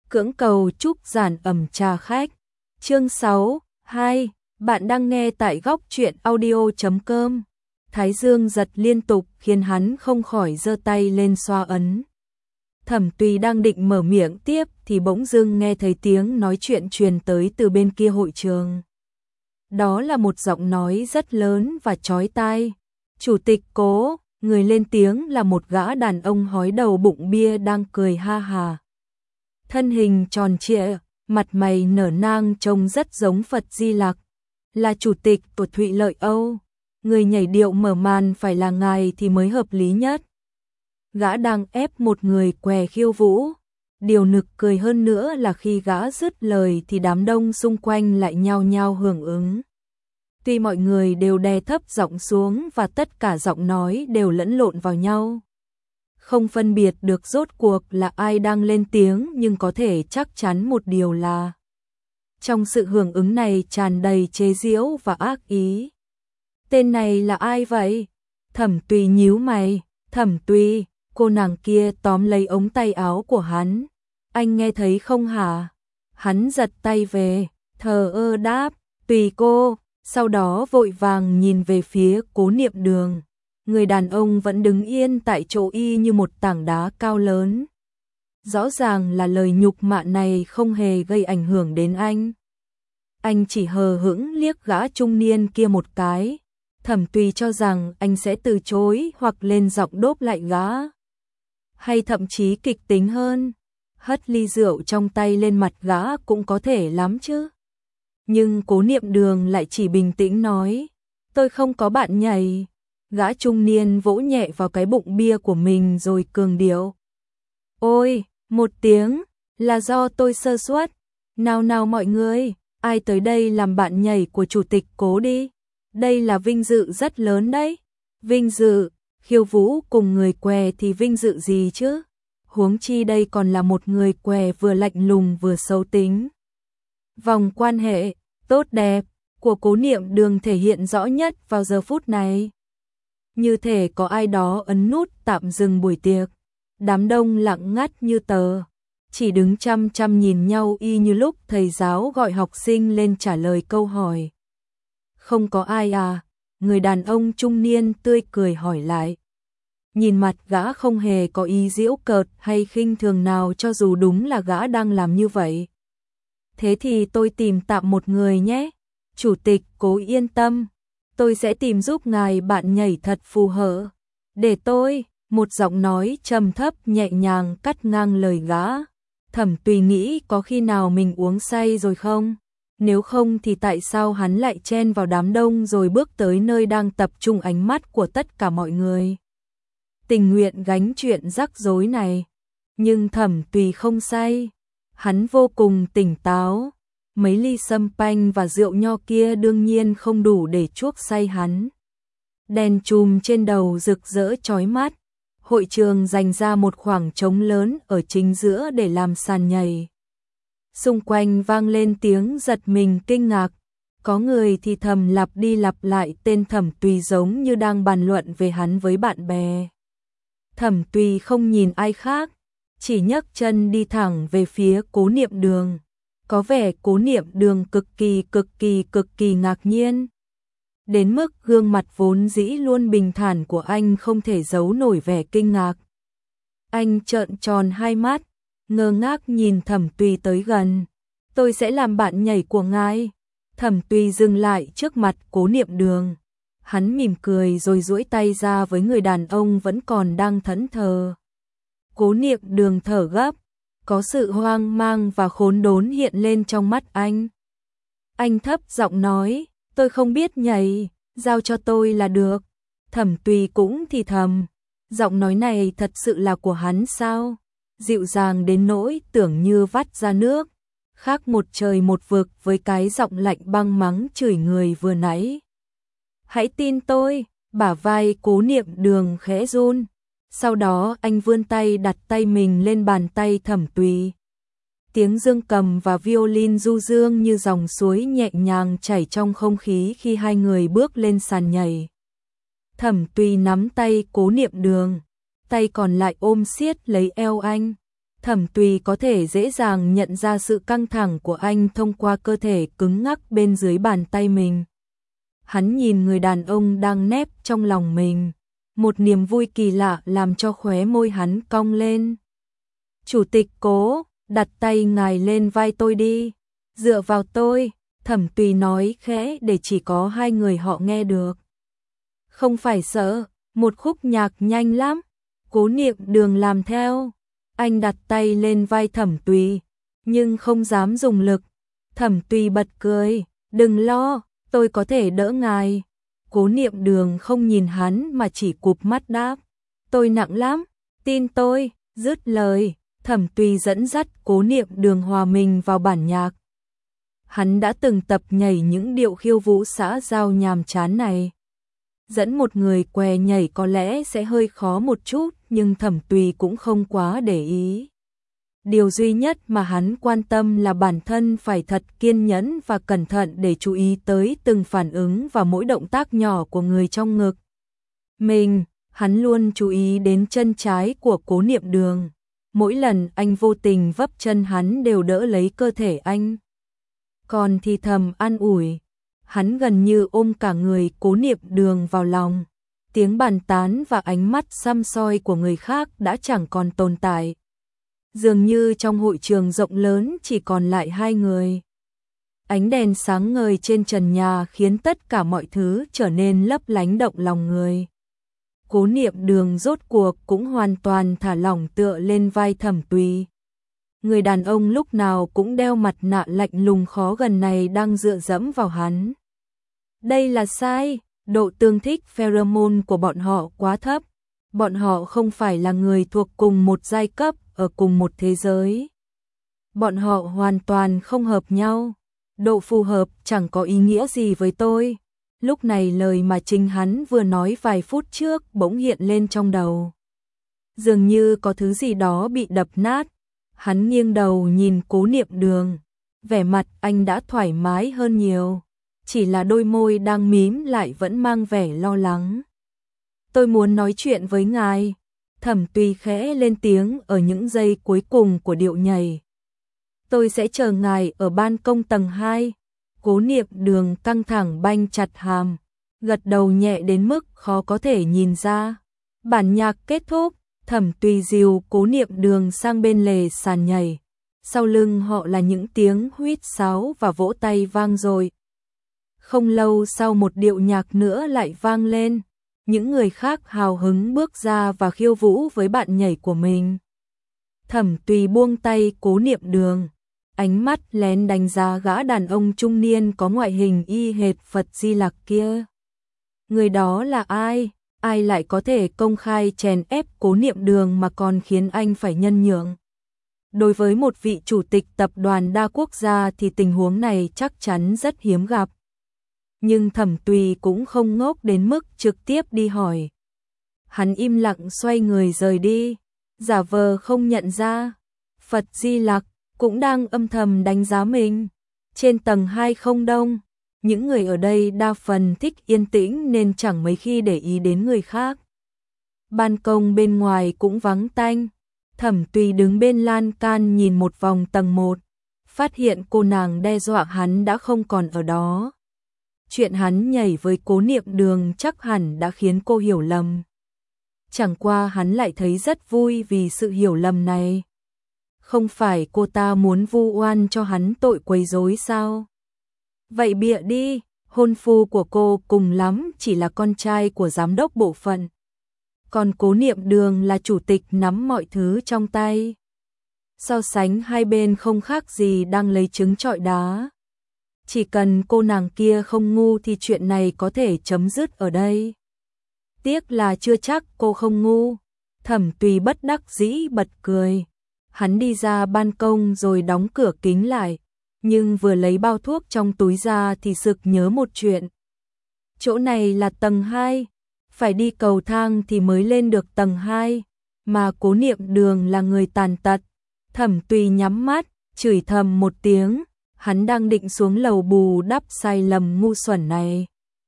Cưỡng cầu chúc giản ẩm trà khách. Chương 6, 2, bạn đang nghe tại góc truyện audio.com. Thái dương giật liên tục khiến hắn không khỏi giơ tay lên xoa ấn. Thẩm Tùy đang định mở miệng tiếp thì bỗng dưng nghe thấy tiếng nói chuyện truyền tới từ bên kia hội trường. Đó là một giọng nói rất lớn và chói tai. Chủ tịch Cố, người lên tiếng là một gã đàn ông hói đầu bụng bia đang cười ha hà. Thân hình tròn trịa, mặt mày nở nang trông rất giống Phật Di Lặc. Là chủ tịch của Thụy Lợi Âu. Người nhảy điệu mở màn phải là ngài thì mới hợp lý nhất. Gã đang ép một người què khiêu vũ. Điều nực cười hơn nữa là khi gã dứt lời thì đám đông xung quanh lại nhao nhao hưởng ứng. Tuy mọi người đều đè thấp giọng xuống và tất cả giọng nói đều lẫn lộn vào nhau. Không phân biệt được rốt cuộc là ai đang lên tiếng, nhưng có thể chắc chắn một điều là trong sự hưởng ứng này tràn đầy chế giễu và ác ý. Tên này là ai vậy? Thẩm Tùy nhíu mày. Thẩm Tùy, cô nàng kia tóm lấy ống tay áo của hắn. Anh nghe thấy không hả? Hắn giật tay về, thờ ơ đáp, tùy cô, sau đó vội vàng nhìn về phía Cố Niệm Đường. Người đàn ông vẫn đứng yên tại chỗ y như một tảng đá cao lớn. Rõ ràng là lời nhục mạ này không hề gây ảnh hưởng đến anh. Anh chỉ hờ hững liếc gã trung niên kia một cái. Thẩm Tùy cho rằng anh sẽ từ chối hoặc lên giọng đốp lại gã. Hay thậm chí kịch tính hơn, hất ly rượu trong tay lên mặt gã cũng có thể lắm chứ. Nhưng Cố Niệm Đường lại chỉ bình tĩnh nói, tôi không có bạn nhảy. Gã trung niên vỗ nhẹ vào cái bụng bia của mình rồi cường điệu. Ôi, một tiếng, là do tôi sơ suất. Nào nào mọi người, ai tới đây làm bạn nhảy của chủ tịch Cố đi. Đây là vinh dự rất lớn đấy. Vinh dự, khiêu vũ cùng người què thì vinh dự gì chứ? Huống chi đây còn là một người què vừa lạnh lùng vừa xấu tính. Vòng quan hệ tốt đẹp của Cố Niệm Đường thể hiện rõ nhất vào giờ phút này. Như thể có ai đó ấn nút tạm dừng buổi tiệc. Đám đông lặng ngắt như tờ, chỉ đứng chăm chăm nhìn nhau y như lúc thầy giáo gọi học sinh lên trả lời câu hỏi. Không có ai à? Người đàn ông trung niên tươi cười hỏi lại. Nhìn mặt gã không hề có ý giễu cợt hay khinh thường nào, cho dù đúng là gã đang làm như vậy. Thế thì tôi tìm tạm một người nhé. Chủ tịch Cố yên tâm, tôi sẽ tìm giúp ngài bạn nhảy thật phù hợp. Để tôi, một giọng nói trầm thấp nhẹ nhàng cắt ngang lời gã. Thẩm Tùy nghĩ có khi nào mình uống say rồi không? Nếu không thì tại sao hắn lại chen vào đám đông rồi bước tới nơi đang tập trung ánh mắt của tất cả mọi người? Tình nguyện gánh chuyện rắc rối này. Nhưng Thẩm Tùy không say. Hắn vô cùng tỉnh táo. Mấy ly sâm panh và rượu nho kia đương nhiên không đủ để chuốc say hắn. Đèn chùm trên đầu rực rỡ chói mắt. Hội trường dành ra một khoảng trống lớn ở chính giữa để làm sàn nhảy. Xung quanh vang lên tiếng giật mình kinh ngạc. Có người thì thầm lặp đi lặp lại tên Thẩm Tùy giống như đang bàn luận về hắn với bạn bè. Thẩm Tùy không nhìn ai khác, chỉ nhấc chân đi thẳng về phía Cố Niệm Đường. Có vẻ Cố Niệm Đường cực kỳ ngạc nhiên. Đến mức gương mặt vốn dĩ luôn bình thản của anh không thể giấu nổi vẻ kinh ngạc. Anh trợn tròn hai mắt, ngơ ngác nhìn Thẩm Tùy tới gần. Tôi sẽ làm bạn nhảy của ngài. Thẩm Tùy dừng lại trước mặt Cố Niệm Đường. Hắn mỉm cười rồi duỗi tay ra với người đàn ông vẫn còn đang thẫn thờ. Cố Niệm Đường thở gấp, có sự hoang mang và khốn đốn hiện lên trong mắt anh. Anh thấp giọng nói, tôi không biết nhảy, giao cho tôi là được. Thẩm Tùy cũng thì thầm, giọng nói này thật sự là của hắn sao? Dịu dàng đến nỗi tưởng như vắt ra nước, khác một trời một vực với cái giọng lạnh băng mắng chửi người vừa nãy. Hãy tin tôi, bả vai Cố Niệm Đường khẽ run. Sau đó anh vươn tay đặt tay mình lên bàn tay Thẩm Tùy. Tiếng dương cầm và violin du dương như dòng suối nhẹ nhàng chảy trong không khí khi hai người bước lên sàn nhảy. Thẩm Tùy nắm tay Cố Niệm Đường, tay còn lại ôm siết lấy eo anh. Thẩm Tùy có thể dễ dàng nhận ra sự căng thẳng của anh thông qua cơ thể cứng ngắc bên dưới bàn tay mình. Hắn nhìn người đàn ông đang nép trong lòng mình, một niềm vui kỳ lạ làm cho khóe môi hắn cong lên. Chủ tịch Cố, đặt tay ngài lên vai tôi đi, dựa vào tôi, Thẩm Tùy nói khẽ để chỉ có hai người họ nghe được. Không phải sợ, một khúc nhạc nhanh lắm, Cố Niệm Đường làm theo. Anh đặt tay lên vai Thẩm Tùy, nhưng không dám dùng lực. Thẩm Tùy bật cười, đừng lo, tôi có thể đỡ ngài. Cố Niệm Đường không nhìn hắn mà chỉ cụp mắt đáp, tôi nặng lắm, tin tôi. Dứt lời, Thẩm Tùy dẫn dắt Cố Niệm Đường hòa mình vào bản nhạc. Hắn đã từng tập nhảy những điệu khiêu vũ xã giao nhàm chán này. Dẫn một người què nhảy có lẽ sẽ hơi khó một chút, nhưng Thẩm Tùy cũng không quá để ý. Điều duy nhất mà hắn quan tâm là bản thân phải thật kiên nhẫn và cẩn thận để chú ý tới từng phản ứng và mỗi động tác nhỏ của người trong ngực mình. Hắn luôn chú ý đến chân trái của Cố Niệm Đường. Mỗi lần anh vô tình vấp chân hắn đều đỡ lấy cơ thể anh. Còn thì thầm an ủi. Hắn gần như ôm cả người Cố Niệm Đường vào lòng. Tiếng bàn tán và ánh mắt săm soi của người khác đã chẳng còn tồn tại. Dường như trong hội trường rộng lớn chỉ còn lại hai người. Ánh đèn sáng ngời trên trần nhà khiến tất cả mọi thứ trở nên lấp lánh động lòng người. Cố Niệm Đường rốt cuộc cũng hoàn toàn thả lỏng tựa lên vai Thẩm Tùy. Người đàn ông lúc nào cũng đeo mặt nạ lạnh lùng khó gần này đang dựa dẫm vào hắn. Đây là sai, độ tương thích pheromone của bọn họ quá thấp. Bọn họ không phải là người thuộc cùng một giai cấp ở cùng một thế giới. Bọn họ hoàn toàn không hợp nhau. Độ phù hợp chẳng có ý nghĩa gì với tôi. Lúc này lời mà chính hắn vừa nói vài phút trước bỗng hiện lên trong đầu. Dường như có thứ gì đó bị đập nát. Hắn nghiêng đầu nhìn Cố Niệm Đường. Vẻ mặt anh đã thoải mái hơn nhiều. Chỉ là đôi môi đang mím lại vẫn mang vẻ lo lắng. Tôi muốn nói chuyện với ngài. Thẩm Tùy khẽ lên tiếng ở những giây cuối cùng của điệu nhảy. Tôi sẽ chờ ngài ở ban công tầng 2. Cố Niệm Đường căng thẳng banh chặt hàm, gật đầu nhẹ đến mức khó có thể nhìn ra. Bản nhạc kết thúc, Thẩm Tùy dìu Cố Niệm Đường sang bên lề sàn nhảy. Sau lưng họ là những tiếng huýt sáo và vỗ tay vang dội. Không lâu sau một điệu nhạc nữa lại vang lên. Những người khác hào hứng bước ra và khiêu vũ với bạn nhảy của mình. Thẩm Tùy buông tay Cố Niệm Đường, ánh mắt lén đánh giá gã đàn ông trung niên có ngoại hình y hệt Phật Di Lặc kia. Người đó là ai? Ai lại có thể công khai chèn ép Cố Niệm Đường mà còn khiến anh phải nhân nhượng? Đối với một vị chủ tịch tập đoàn đa quốc gia thì tình huống này chắc chắn rất hiếm gặp. Nhưng Thẩm Tùy cũng không ngốc đến mức trực tiếp đi hỏi. Hắn im lặng xoay người rời đi, giả vờ không nhận ra. Phật Di Lặc cũng đang âm thầm đánh giá mình. Trên tầng 2 không đông, những người ở đây đa phần thích yên tĩnh nên chẳng mấy khi để ý đến người khác. Ban công bên ngoài cũng vắng tanh. Thẩm Tùy đứng bên lan can nhìn một vòng tầng 1, phát hiện cô nàng đe dọa hắn đã không còn ở đó. Chuyện hắn nhảy với Cố Niệm Đường chắc hẳn đã khiến cô hiểu lầm. Chẳng qua hắn lại thấy rất vui vì sự hiểu lầm này. Không phải cô ta muốn vu oan cho hắn tội quấy rối sao? Vậy bịa đi, hôn phu của cô cùng lắm chỉ là con trai của giám đốc bộ phận. Còn Cố Niệm Đường là chủ tịch nắm mọi thứ trong tay. So sánh hai bên không khác gì đang lấy trứng trọi đá. Chỉ cần cô nàng kia không ngu thì chuyện này có thể chấm dứt ở đây. Tiếc là chưa chắc cô không ngu. Thẩm Tùy bất đắc dĩ bật cười. Hắn đi ra ban công rồi đóng cửa kính lại. Nhưng vừa lấy bao thuốc trong túi ra thì sực nhớ một chuyện. Chỗ này là tầng 2. Phải đi cầu thang thì mới lên được tầng 2. Mà Cố Niệm Đường là người tàn tật. Thẩm Tùy nhắm mắt, chửi thầm một tiếng. Hắn đang định xuống lầu bù đắp sai lầm ngu xuẩn này.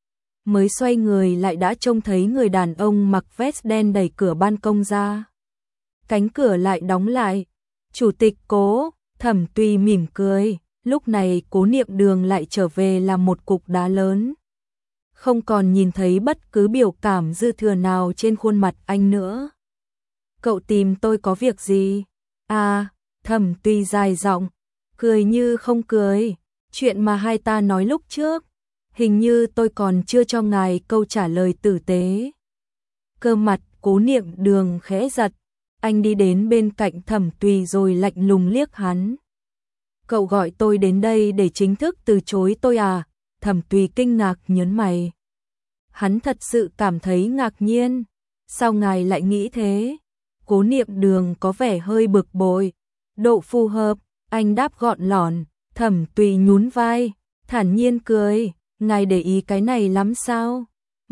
Mới xoay người lại đã trông thấy người đàn ông mặc vest đen đẩy cửa ban công ra. Cánh cửa lại đóng lại. Chủ tịch Cố. Thẩm Tùy mỉm cười, lúc này Cố Niệm Đường lại trở về là một cục đá lớn. Không còn nhìn thấy bất cứ biểu cảm dư thừa nào trên khuôn mặt anh nữa. Cậu tìm tôi có việc gì? À, Thẩm Tùy dài giọng, cười như không cười, chuyện mà hai ta nói lúc trước, hình như tôi còn chưa cho ngài câu trả lời tử tế. Cơ mặt Cố Niệm Đường khẽ giật, anh đi đến bên cạnh Thẩm Tùy rồi lạnh lùng liếc hắn. Cậu gọi tôi đến đây để chính thức từ chối tôi à? Thẩm Tùy kinh ngạc nhớn mày. Hắn thật sự cảm thấy ngạc nhiên. Sao ngài lại nghĩ thế? Cố Niệm Đường có vẻ hơi bực bội. Độ phù hợp, anh đáp gọn lỏn. Thẩm Tùy nhún vai, thản nhiên cười. Ngài để ý cái này lắm sao?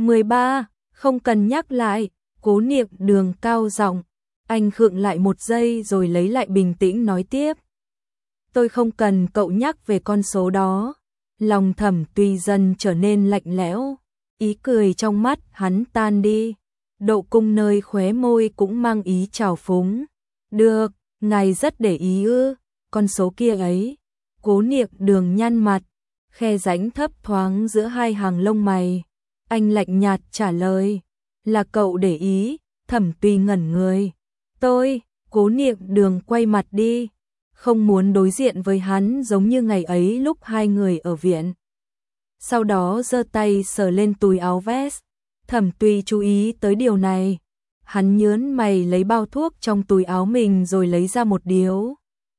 13, không cần nhắc lại. Cố Niệm Đường cao giọng. Anh khựng lại một giây rồi lấy lại bình tĩnh nói tiếp. Tôi không cần cậu nhắc về con số đó. Lòng Thẩm Tùy dần trở nên lạnh lẽo. Ý cười trong mắt hắn tan đi. Độ cung nơi khóe môi cũng mang ý trào phúng. Được, ngài rất để ý ư? Con số kia ấy. Cố Niệm Đường nhăn mặt, khe rãnh thấp thoáng giữa hai hàng lông mày. Anh lạnh nhạt trả lời. Là cậu để ý. Thẩm Tùy ngẩn người. Tôi. Cố Niệm Đường quay mặt đi, không muốn đối diện với hắn giống như ngày ấy lúc hai người ở viện. Sau đó giơ tay sờ lên túi áo vest. Thẩm Tùy chú ý tới điều này. Hắn nhớn mày lấy bao thuốc trong túi áo mình rồi lấy ra một điếu.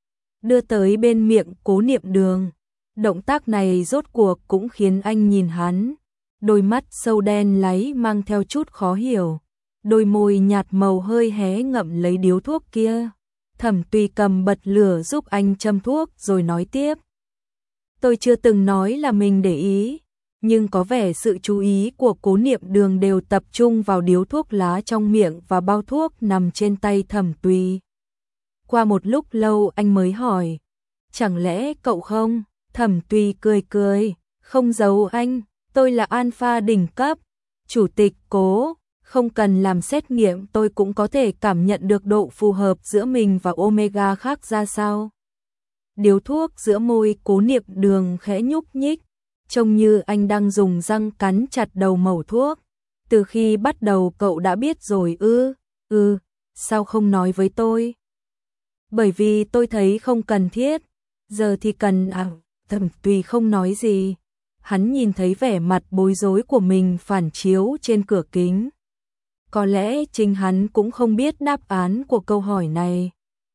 Đưa tới bên miệng Cố Niệm Đường. Động tác này rốt cuộc cũng khiến anh nhìn hắn. Đôi mắt sâu đen láy mang theo chút khó hiểu. Đôi môi nhạt màu hơi hé ngậm lấy điếu thuốc kia. Thẩm Tùy cầm bật lửa giúp anh châm thuốc rồi nói tiếp. Tôi chưa từng nói là mình để ý, nhưng có vẻ sự chú ý của Cố Niệm Đường đều tập trung vào điếu thuốc lá trong miệng và bao thuốc nằm trên tay Thẩm Tùy. Qua một lúc lâu anh mới hỏi, chẳng lẽ cậu không? Thẩm Tùy cười cười, không giấu anh, tôi là alpha đỉnh cấp, chủ tịch Cố. Không cần làm xét nghiệm tôi cũng có thể cảm nhận được độ phù hợp giữa mình và Omega khác ra sao. Điếu thuốc giữa môi Cố Niệm Đường khẽ nhúc nhích, trông như anh đang dùng răng cắn chặt đầu mẩu thuốc. Từ khi bắt đầu cậu đã biết rồi ư? Sao không nói với tôi? Bởi vì tôi thấy không cần thiết, giờ thì cần à? Thẩm Tùy không nói gì. Hắn nhìn thấy vẻ mặt bối rối của mình phản chiếu trên cửa kính. Có lẽ chính hắn cũng không biết đáp án của câu hỏi này.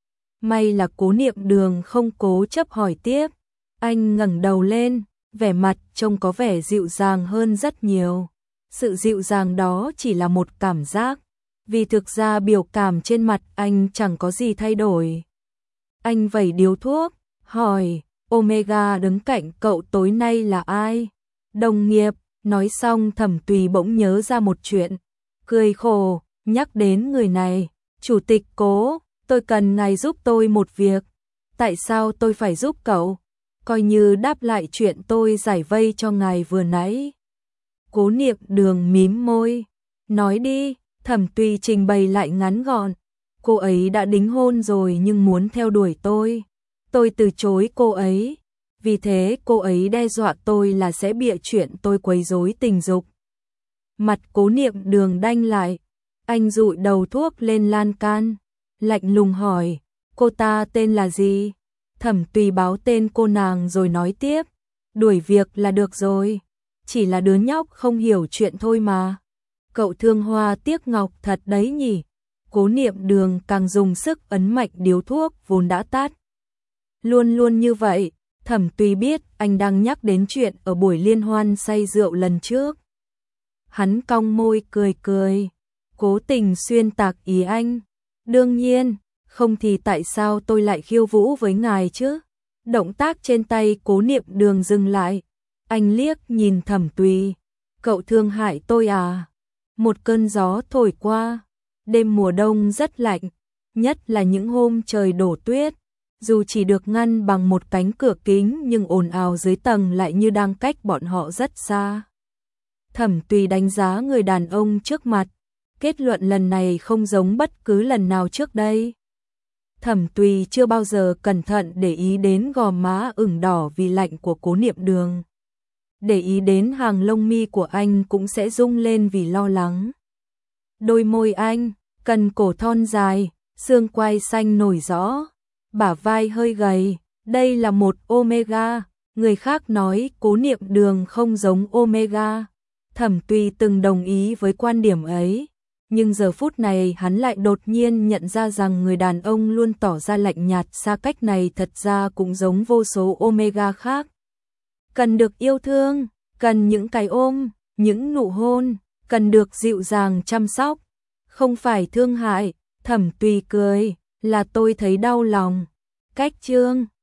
May là Cố Niệm Đường không cố chấp hỏi tiếp. Anh ngẩng đầu lên, vẻ mặt trông có vẻ dịu dàng hơn rất nhiều. Sự dịu dàng đó chỉ là một cảm giác, vì thực ra biểu cảm trên mặt anh chẳng có gì thay đổi. Anh vẩy điếu thuốc, hỏi, Omega đứng cạnh cậu tối nay là ai? Đồng nghiệp. Nói xong Thẩm Tùy bỗng nhớ ra một chuyện. Cười khổ, nhắc đến người này. Chủ tịch Cố, tôi cần ngài giúp tôi một việc. Tại sao tôi phải giúp cậu? Coi như đáp lại chuyện tôi giải vây cho ngài vừa nãy. Cố Niệm Đường mím môi. Nói đi. Thẩm Tùy trình bày lại ngắn gọn. Cô ấy đã đính hôn rồi nhưng muốn theo đuổi tôi. Tôi từ chối cô ấy. Vì thế cô ấy đe dọa tôi là sẽ bịa chuyện tôi quấy rối tình dục. Mặt Cố Niệm Đường đanh lại. Anh dụi đầu thuốc lên lan can, lạnh lùng hỏi, cô ta tên là gì? Thẩm Tùy báo tên cô nàng rồi nói tiếp, đuổi việc là được rồi, chỉ là đứa nhóc không hiểu chuyện thôi mà. Cậu thương hoa tiếc ngọc thật đấy nhỉ? Cố Niệm Đường càng dùng sức ấn mạnh điếu thuốc vốn đã tắt. Luôn luôn như vậy. Thẩm Tùy biết anh đang nhắc đến chuyện ở buổi liên hoan say rượu lần trước. Hắn cong môi cười cười, cố tình xuyên tạc ý anh. Đương nhiên, không thì tại sao tôi lại khiêu vũ với ngài chứ? Động tác trên tay Cố Niệm Đường dừng lại. Anh liếc nhìn Thẩm Tùy. Cậu thương hại tôi à? Một cơn gió thổi qua. Đêm mùa đông rất lạnh, nhất là những hôm trời đổ tuyết. Dù chỉ được ngăn bằng một cánh cửa kính nhưng ồn ào dưới tầng lại như đang cách bọn họ rất xa. Thẩm Tùy đánh giá người đàn ông trước mặt, kết luận lần này không giống bất cứ lần nào trước đây. Thẩm Tùy chưa bao giờ cẩn thận để ý đến gò má ửng đỏ vì lạnh của Cố Niệm Đường. Để ý đến hàng lông mi của anh cũng sẽ rung lên vì lo lắng. Đôi môi anh, cần cổ thon dài, xương quai xanh nổi rõ, bả vai hơi gầy, đây là một Omega. Người khác nói Cố Niệm Đường không giống Omega. Thẩm Tùy từng đồng ý với quan điểm ấy, nhưng giờ phút này hắn lại đột nhiên nhận ra rằng người đàn ông luôn tỏ ra lạnh nhạt xa cách này thật ra cũng giống vô số Omega khác. Cần được yêu thương, cần những cái ôm, những nụ hôn, cần được dịu dàng chăm sóc, không phải thương hại. Thẩm Tùy cười, là tôi thấy đau lòng. Cách chương